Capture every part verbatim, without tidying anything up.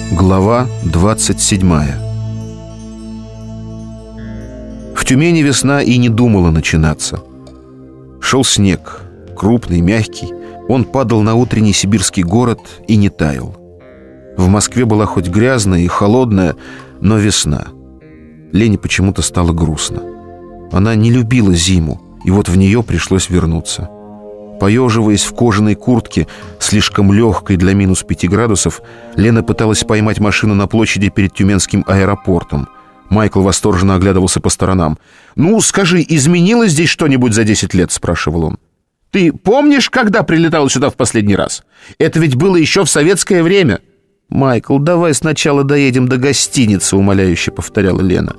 Глава двадцать седьмая. В Тюмени весна и не думала начинаться. Шел снег, крупный, мягкий. Он падал на утренний сибирский город и не таял. В Москве была хоть грязная и холодная, но весна. Лене почему-то стало грустно. Она не любила зиму, и вот в нее пришлось вернуться. Поеживаясь в кожаной куртке, слишком легкой для минус пяти градусов, Лена пыталась поймать машину на площади перед Тюменским аэропортом. Майкл восторженно оглядывался по сторонам. «Ну, скажи, изменилось здесь что-нибудь за десять лет?» — спрашивал он. «Ты помнишь, когда прилетал сюда в последний раз? Это ведь было еще в советское время». «Майкл, давай сначала доедем до гостиницы», — умоляюще повторяла Лена.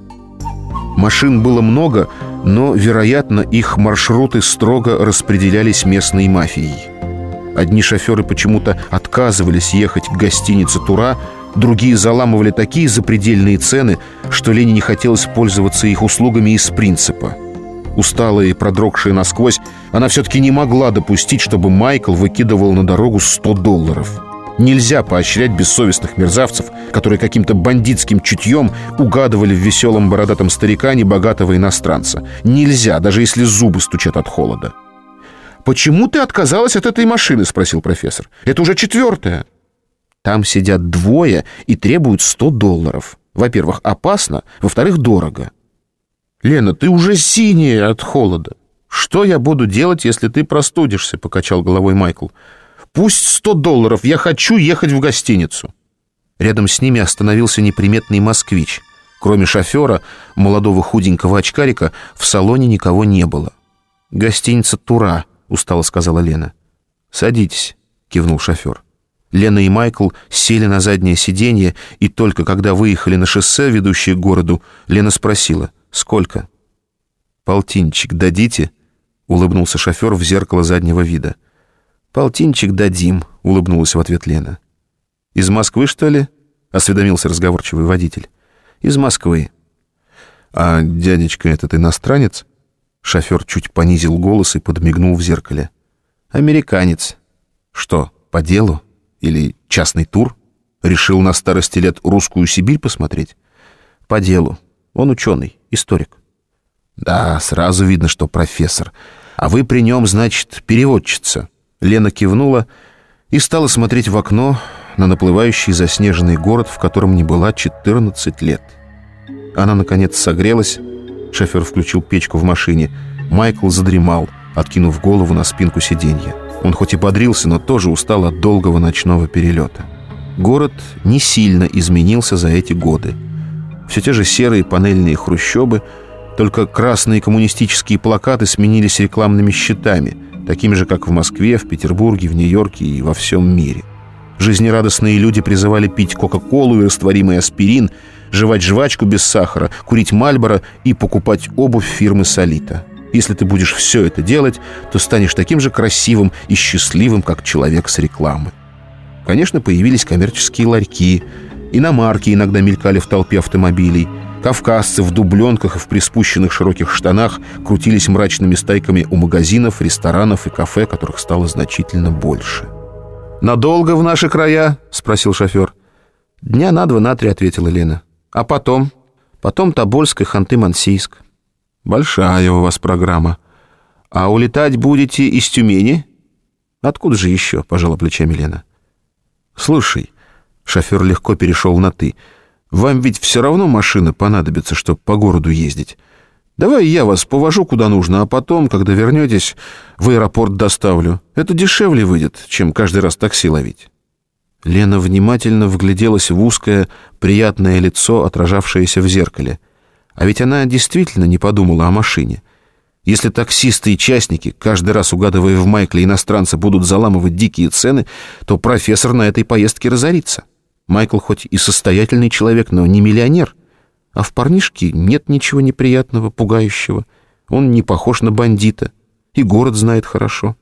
Машин было много, но, вероятно, их маршруты строго распределялись местной мафией. Одни шоферы почему-то отказывались ехать к гостинице «Тура», другие заламывали такие запредельные цены, что Лене не хотелось пользоваться их услугами из принципа. Усталая и продрогшая насквозь, она все-таки не могла допустить, чтобы Майкл выкидывал на дорогу сто долларов. Нельзя поощрять бессовестных мерзавцев, которые каким-то бандитским чутьем угадывали в веселом бородатом старикане богатого иностранца. Нельзя, даже если зубы стучат от холода. «Почему ты отказалась от этой машины?» — спросил профессор. «Это уже четвертая». «Там сидят двое и требуют сто долларов. Во-первых, опасно, во-вторых, дорого». «Лена, ты уже синяя от холода». «Что я буду делать, если ты простудишься?» — покачал головой Майкл. «Пусть сто долларов, я хочу ехать в гостиницу». Рядом с ними остановился неприметный москвич. Кроме шофера, молодого худенького очкарика, в салоне никого не было. «Гостиница «Тура», — устало сказала Лена. «Садитесь», — кивнул шофер. Лена и Майкл сели на заднее сиденье, и только когда выехали на шоссе, ведущее к городу, Лена спросила: «Сколько?» «Полтинчик дадите?» — улыбнулся шофер в зеркало заднего вида. «Полтинчик дадим», — улыбнулась в ответ Лена. «Из Москвы, что ли?» — осведомился разговорчивый водитель. «Из Москвы». «А дядечка этот иностранец?» Шофер чуть понизил голос и подмигнул в зеркале. «Американец». «Что, по делу? Или частный тур? Решил на старости лет русскую Сибирь посмотреть?» «По делу. Он ученый, историк». «Да, сразу видно, что профессор. А вы при нем, значит, переводчица». Лена кивнула и стала смотреть в окно на наплывающий заснеженный город, в котором не была четырнадцать лет. Она, наконец, согрелась. Шофер включил печку в машине. Майкл задремал, откинув голову на спинку сиденья. Он хоть и бодрился, но тоже устал от долгого ночного перелета. Город не сильно изменился за эти годы. Все те же серые панельные хрущобы, только красные коммунистические плакаты сменились рекламными щитами, такими же, как в Москве, в Петербурге, в Нью-Йорке и во всем мире. Жизнерадостные люди призывали пить кока-колу и растворимый аспирин, жевать жвачку без сахара, курить Мальборо и покупать обувь фирмы «Солита». Если ты будешь все это делать, то станешь таким же красивым и счастливым, как человек с рекламы. Конечно, появились коммерческие ларьки, иномарки иногда мелькали в толпе автомобилей, кавказцы в дубленках и в приспущенных широких штанах крутились мрачными стайками у магазинов, ресторанов и кафе, которых стало значительно больше. «Надолго в наши края?» — спросил шофер. «Дня на два, на три», — ответила Лена. «А потом?» «Потом Тобольск и Ханты-Мансийск». «Большая у вас программа. А улетать будете из Тюмени?» «Откуда же еще?» — пожала плечами Лена. «Слушай», — шофер легко перешел на «ты», «вам ведь все равно машина понадобится, чтобы по городу ездить. Давай я вас повожу куда нужно, а потом, когда вернетесь, в аэропорт доставлю. Это дешевле выйдет, чем каждый раз такси ловить». Лена внимательно вгляделась в узкое, приятное лицо, отражавшееся в зеркале. А ведь она действительно не подумала о машине. Если таксисты и частники, каждый раз угадывая в Майкле иностранца, будут заламывать дикие цены, то профессор на этой поездке разорится. Майкл хоть и состоятельный человек, но не миллионер. А в парнишке нет ничего неприятного, пугающего. Он не похож на бандита. И город знает хорошо.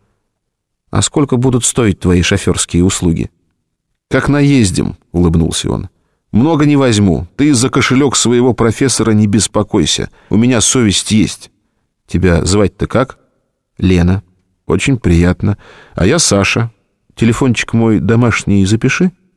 «А сколько будут стоить твои шоферские услуги?» «Как наездим», — улыбнулся он. «Много не возьму. Ты за кошелек своего профессора не беспокойся. У меня совесть есть». «Тебя звать-то как?» «Лена». «Очень приятно. А я Саша. Телефончик мой домашний запиши».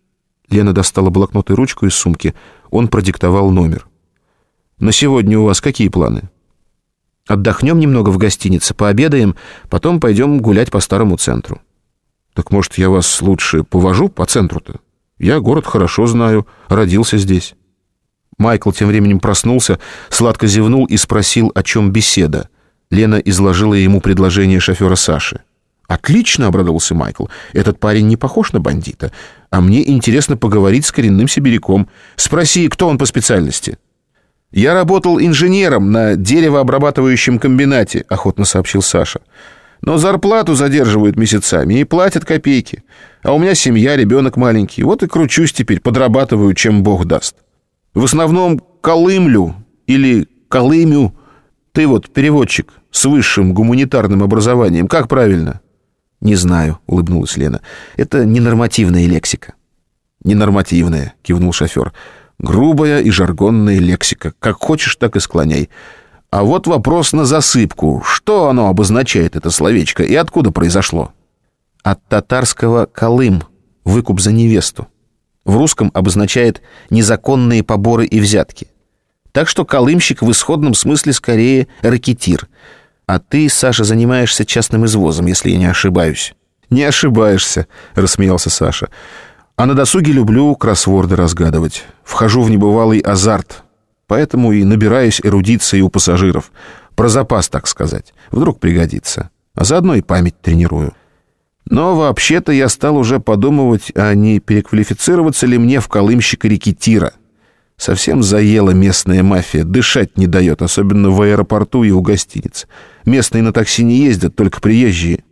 Лена достала блокнот и ручку из сумки. Он продиктовал номер. «На сегодня у вас какие планы?» «Отдохнем немного в гостинице, пообедаем, потом пойдем гулять по старому центру». «Так, может, я вас лучше повожу по центру-то? Я город хорошо знаю, родился здесь». Майкл тем временем проснулся, сладко зевнул и спросил, о чем беседа. Лена изложила ему предложение шофера Саши. «Отлично!» — обрадовался Майкл. «Этот парень не похож на бандита, а мне интересно поговорить с коренным сибиряком. Спроси, кто он по специальности». «Я работал инженером на деревообрабатывающем комбинате», — охотно сообщил Саша. «Но зарплату задерживают месяцами и платят копейки. А у меня семья, ребенок маленький. Вот и кручусь теперь, подрабатываю, чем Бог даст. В основном колымлю или колымю. Ты вот переводчик с высшим гуманитарным образованием. Как правильно?» «Не знаю», — улыбнулась Лена. «Это ненормативная лексика». «Ненормативная», — кивнул шофер. «Грубая и жаргонная лексика. Как хочешь, так и склоняй. А вот вопрос на засыпку. Что оно обозначает, это словечко, и откуда произошло?» «От татарского «колым» — выкуп за невесту. В русском обозначает незаконные поборы и взятки. Так что колымщик в исходном смысле скорее ракетир. А ты, Саша, занимаешься частным извозом, если я не ошибаюсь». «Не ошибаешься», — рассмеялся Саша. «А на досуге люблю кроссворды разгадывать. Вхожу в небывалый азарт. Поэтому и набираюсь эрудиции у пассажиров. Про запас, так сказать. Вдруг пригодится. А заодно и память тренирую. Но вообще-то я стал уже подумывать, а не переквалифицироваться ли мне в колымщика-рекетира. Совсем заела местная мафия, дышать не дает, особенно в аэропорту и у гостиниц. Местные на такси не ездят, только приезжие.